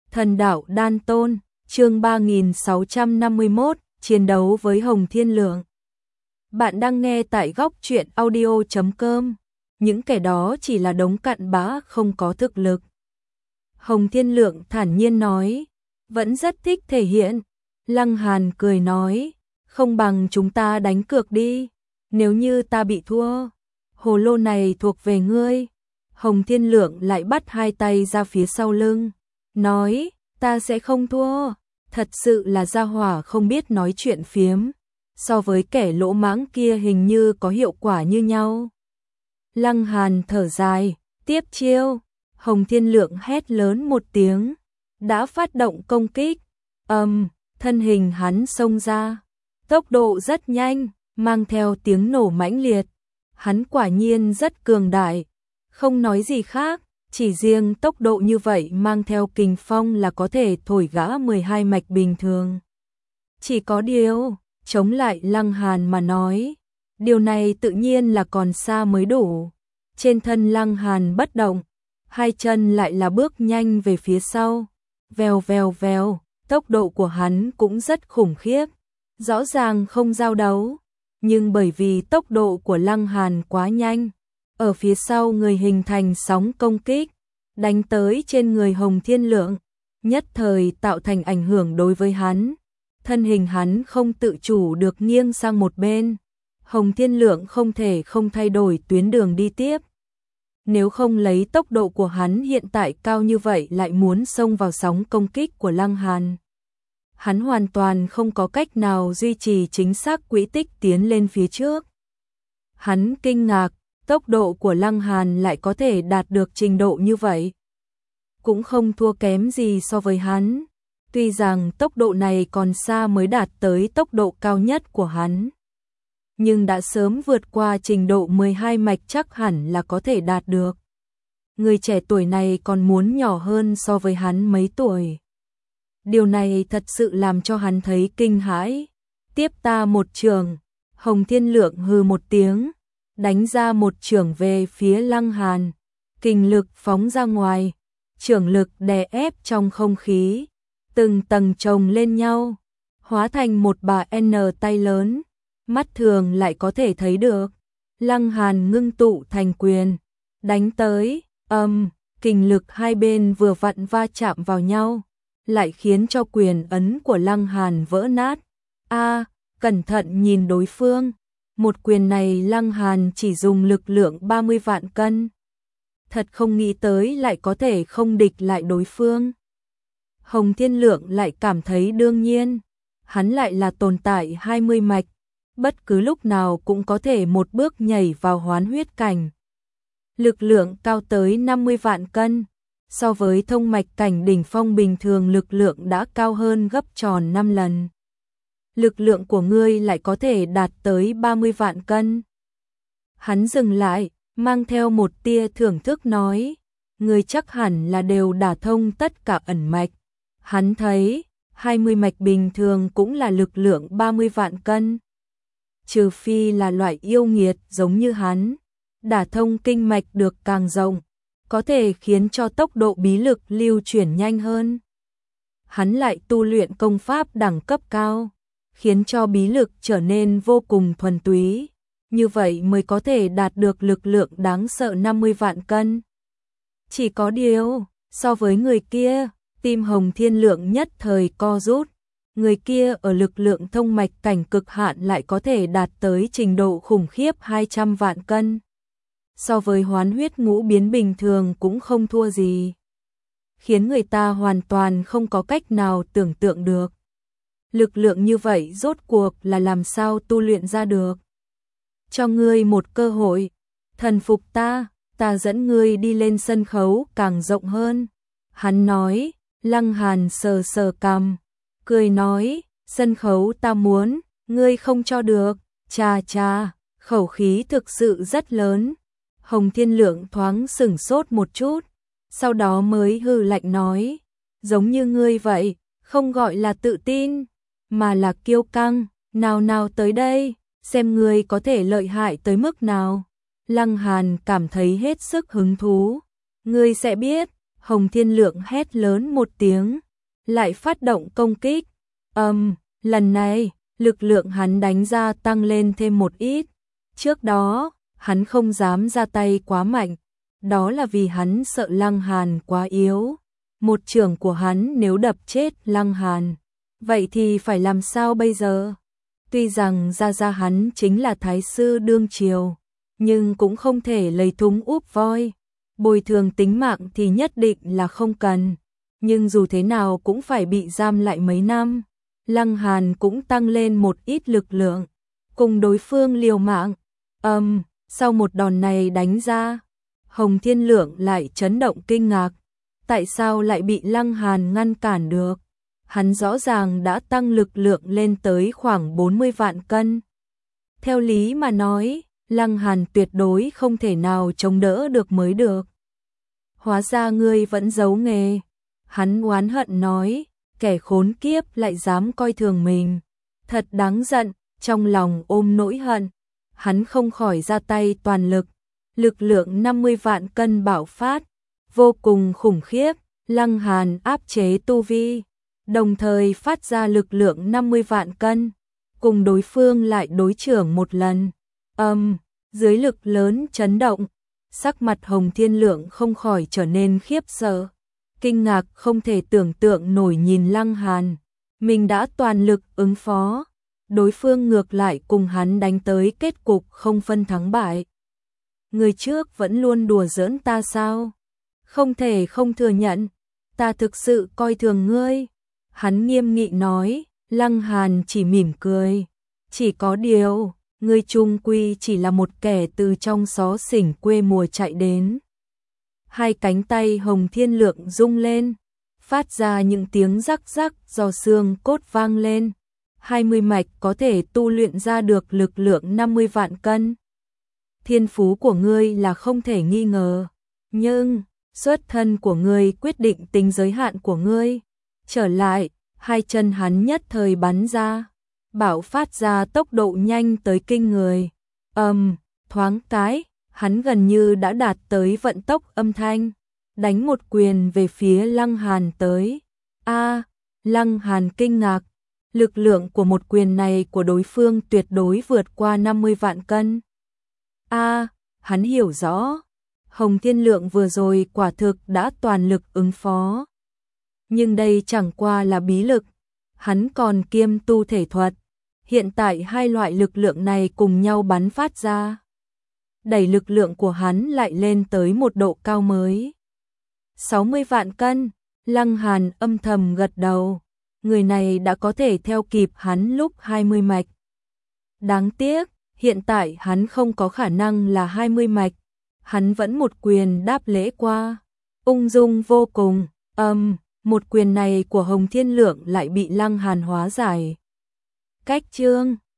Thần đạo đan tôn, chương 3651, chiến đấu với Hồng Thiên Lượng. Bạn đang nghe tại góc truyện audio.com. Những kẻ đó chỉ là đống cặn bã không có thực lực. Hồng Thiên Lượng thản nhiên nói, vẫn rất thích thể hiện. Lăng Hàn cười nói, không bằng chúng ta đánh cược đi. Nếu như ta bị thua, hồ lô này thuộc về ngươi. Hồng Thiên Lượng lại bắt hai tay ra phía sau lưng, nói, ta sẽ không thua. Thật sự là gia hỏa không biết nói chuyện phiếm. So với kẻ lỗ mãng kia hình như có hiệu quả như nhau. Lăng Hàn thở dài, tiếp chiêu. Hồng Thiên Lượng hét lớn một tiếng, đã phát động công kích. Thân hình hắn xông ra, tốc độ rất nhanh, mang theo tiếng nổ mãnh liệt. Hắn quả nhiên rất cường đại, không nói gì khác, chỉ riêng tốc độ như vậy mang theo kình phong là có thể thổi gã 12 mạch bình thường. Chỉ có điều, chống lại Lăng Hàn mà nói, điều này tự nhiên là còn xa mới đủ. Trên thân Lăng Hàn bất động, hai chân lại là bước nhanh về phía sau, vèo vèo vèo, tốc độ của hắn cũng rất khủng khiếp, rõ ràng không giao đấu, nhưng bởi vì tốc độ của Lăng Hàn quá nhanh, ở phía sau người hình thành sóng công kích, đánh tới trên người Hồng Thiên Lượng, nhất thời tạo thành ảnh hưởng đối với hắn. Thân hình hắn không tự chủ được nghiêng sang một bên, Hồng Thiên Lượng không thể không thay đổi tuyến đường đi tiếp. Nếu không lấy tốc độ của hắn hiện tại cao như vậy lại muốn xông vào sóng công kích của Lăng Hàn, hắn hoàn toàn không có cách nào duy trì chính xác quỹ tích tiến lên phía trước. Hắn kinh ngạc, tốc độ của Lăng Hàn lại có thể đạt được trình độ như vậy. Cũng không thua kém gì so với hắn, tuy rằng tốc độ này còn xa mới đạt tới tốc độ cao nhất của hắn, nhưng đã sớm vượt qua trình độ 12 mạch chắc hẳn là có thể đạt được. Người trẻ tuổi này còn muốn nhỏ hơn so với hắn mấy tuổi. Điều này thật sự làm cho hắn thấy kinh hãi. Tiếp ta một chưởng. Hồng Thiên Lượng hừ một tiếng, đánh ra một chưởng về phía Lăng Hàn. Kình lực phóng ra ngoài, chưởng lực đè ép trong không khí, từng tầng chồng lên nhau, hóa thành một bà N tay lớn, mắt thường lại có thể thấy được. Lăng Hàn ngưng tụ thành quyền, đánh tới, kình lực hai bên vừa vặn va chạm vào nhau, lại khiến cho quyền ấn của Lăng Hàn vỡ nát. Cẩn thận nhìn đối phương, một quyền này Lăng Hàn chỉ dùng lực lượng 30 vạn cân. Thật không nghĩ tới lại có thể không địch lại đối phương. Hồng Thiên Lượng lại cảm thấy đương nhiên, hắn lại là tồn tại 20 mạch, bất cứ lúc nào cũng có thể một bước nhảy vào hoán huyết cảnh. Lực lượng cao tới 50 vạn cân, so với thông mạch cảnh đỉnh phong bình thường lực lượng đã cao hơn gấp tròn 5 lần. Lực lượng của ngươi lại có thể đạt tới 30 vạn cân. Hắn dừng lại, mang theo một tia thưởng thức nói, ngươi chắc hẳn là đều đả thông tất cả ẩn mạch. Hắn thấy, 20 mạch bình thường cũng là lực lượng 30 vạn cân. Trừ phi là loại yêu nghiệt giống như hắn, đả thông kinh mạch được càng rộng, có thể khiến cho tốc độ bí lực lưu chuyển nhanh hơn. Hắn lại tu luyện công pháp đẳng cấp cao, khiến cho bí lực trở nên vô cùng thuần túy, như vậy mới có thể đạt được lực lượng đáng sợ 50 vạn cân. Chỉ có điều, so với người kia, tim Hồng Thiên Lượng nhất thời co rút, người kia ở lực lượng thông mạch cảnh cực hạn lại có thể đạt tới trình độ khủng khiếp 200 vạn cân. So với hoán huyết ngũ biến bình thường cũng không thua gì, khiến người ta hoàn toàn không có cách nào tưởng tượng được. Lực lượng như vậy rốt cuộc là làm sao tu luyện ra được? Cho ngươi một cơ hội, thần phục ta dẫn ngươi đi lên sân khấu càng rộng hơn. Hắn nói. Lăng Hàn sờ sờ cằm, cười nói, sân khấu ta muốn, ngươi không cho được. Chà, khẩu khí thực sự rất lớn. Hồng Thiên Lượng thoáng sửng sốt một chút, sau đó mới hừ lạnh nói, giống như ngươi vậy, không gọi là tự tin, mà là kiêu căng. Nào tới đây, xem ngươi có thể lợi hại tới mức nào. Lăng Hàn cảm thấy hết sức hứng thú. Ngươi sẽ biết. Hồng Thiên Lượng hét lớn một tiếng, lại phát động công kích. Lần này, lực lượng hắn đánh ra tăng lên thêm một ít. Trước đó, hắn không dám ra tay quá mạnh, đó là vì hắn sợ Lăng Hàn quá yếu. Một chưởng của hắn nếu đập chết Lăng Hàn, vậy thì phải làm sao bây giờ? Tuy rằng gia hắn chính là thái sư đương triều, nhưng cũng không thể lấy thúng úp voi. Bồi thường tính mạng thì nhất định là không cần, nhưng dù thế nào cũng phải bị giam lại mấy năm. Lăng Hàn cũng tăng lên một ít lực lượng, cùng đối phương liều mạng. Sau một đòn này đánh ra, Hồng Thiên Lượng lại chấn động kinh ngạc. Tại sao lại bị Lăng Hàn ngăn cản được? Hắn rõ ràng đã tăng lực lượng lên tới khoảng 40 vạn cân. Theo lý mà nói, Lăng Hàn tuyệt đối không thể nào chống đỡ được mới được. Hóa ra ngươi vẫn giấu nghề. Hắn oán hận nói, kẻ khốn kiếp lại dám coi thường mình. Thật đáng giận, trong lòng ôm nỗi hận. Hắn không khỏi ra tay toàn lực. Lực lượng 50 vạn cân bạo phát, vô cùng khủng khiếp. Lăng Hàn áp chế tu vi, đồng thời phát ra lực lượng 50 vạn cân, cùng đối phương lại đối chưởng một lần. Dưới lực lớn chấn động, sắc mặt Hồng Thiên Lượng không khỏi trở nên khiếp sợ, kinh ngạc không thể tưởng tượng nổi nhìn Lăng Hàn. Mình đã toàn lực ứng phó, đối phương ngược lại cùng hắn đánh tới kết cục không phân thắng bại. Người trước vẫn luôn đùa giỡn ta sao? Không thể không thừa nhận, ta thực sự coi thường ngươi. Hắn nghiêm nghị nói. Lăng Hàn chỉ mỉm cười. Chỉ có điều, ngươi chung quy chỉ là một kẻ từ trong xó xỉnh quê mùa chạy đến. Hai cánh tay Hồng Thiên Lượng rung lên, phát ra những tiếng rắc rắc do xương cốt vang lên. 20 mạch có thể tu luyện ra được lực lượng 50 vạn cân. Thiên phú của ngươi là không thể nghi ngờ, nhưng xuất thân của ngươi quyết định tính giới hạn của ngươi. Trở lại, hai chân hắn nhất thời bắn ra, bạo phát ra tốc độ nhanh tới kinh người. Thoáng cái, hắn gần như đã đạt tới vận tốc âm thanh, đánh một quyền về phía Lăng Hàn tới. Lăng Hàn kinh ngạc, lực lượng của một quyền này của đối phương tuyệt đối vượt qua 50 vạn cân. Hắn hiểu rõ, Hồng Thiên Lượng vừa rồi quả thực đã toàn lực ứng phó. Nhưng đây chẳng qua là bí lực, hắn còn kiêm tu thể thuật. Hiện tại hai loại lực lượng này cùng nhau bắn phát ra, đẩy lực lượng của hắn lại lên tới một độ cao mới. 60 vạn cân, Lăng Hàn âm thầm gật đầu, người này đã có thể theo kịp hắn lúc 20 mạch. Đáng tiếc, hiện tại hắn không có khả năng là 20 mạch, hắn vẫn một quyền đáp lễ qua, ung dung vô cùng. Một quyền này của Hồng Thiên Lượng lại bị Lăng Hàn hóa giải. Cách chương